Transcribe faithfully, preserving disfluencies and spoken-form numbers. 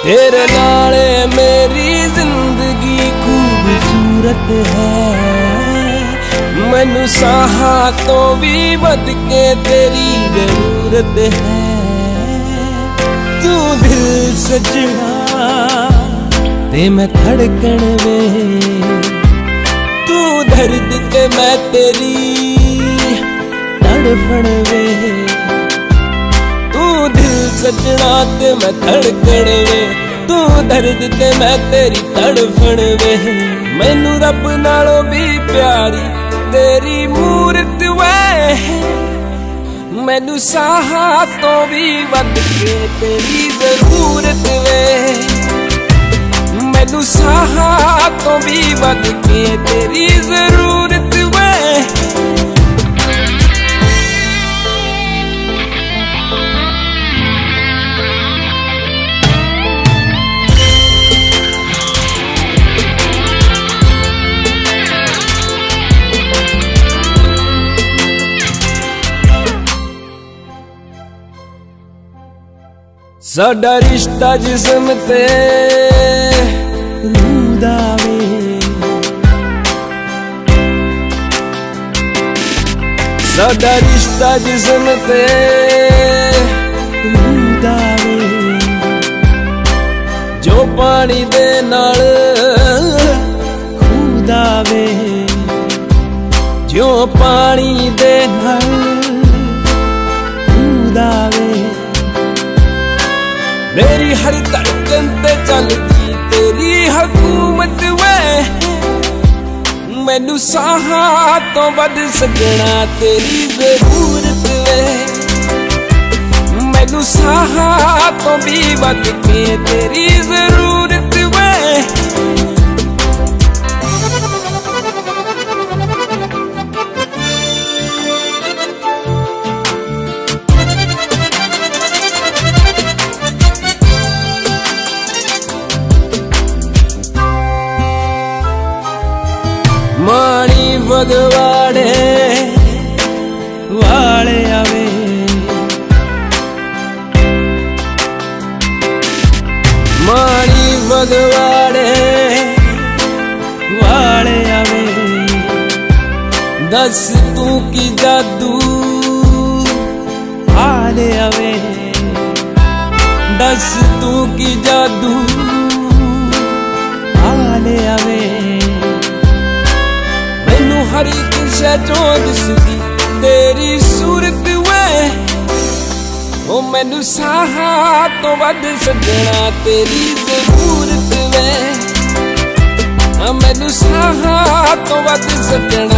तेरे नाले मेरी जिंदगी खूबसूरत है। मैनू साहा तो भी वध के तेरी जरूरत है। तू दिल सजना ते मैं धड़कन वे, तू दर्द ते मैं तेरी तड़फन वे। तू दिल सजना ते मैं धड़कन वे, तू दर्द ते मैं तेरी तड़फन वे। मैनू रब नालों भी प्यारी तेरी मूरत वे, मैनू साहा तो भी वध के तेरी जरूरत वे। मैनू साहा तो भी वध के तेरी जरूरत वे। साडा रिश्ता जिस्म ते रूह दा वे, साडा रिश्ता जिस्म ते रूह दा वे। जो पानी दे नाल खूह दा वे, जो पानी दे नाल खूह दा वे। मेरी हर धड़कन ते चलती तेरी हुकूमत वे, मैनू साहा तो वध सजना तेरी जरूरत वे। मैनू साहा तो भी वध के तेरी जरूरत वे। मानी भगवाड़े वाले आवे, मानी भगवाड़े वाले आवे। दस तू की जादू हाले आवे, दस तू की जादू हाले आवे। हर दिशा चो दिसदी तेरी सूरत वे, ओ मैनू साहा तो वध सजना तेरी जरूरत वे। मैनू साहा तो वध सजना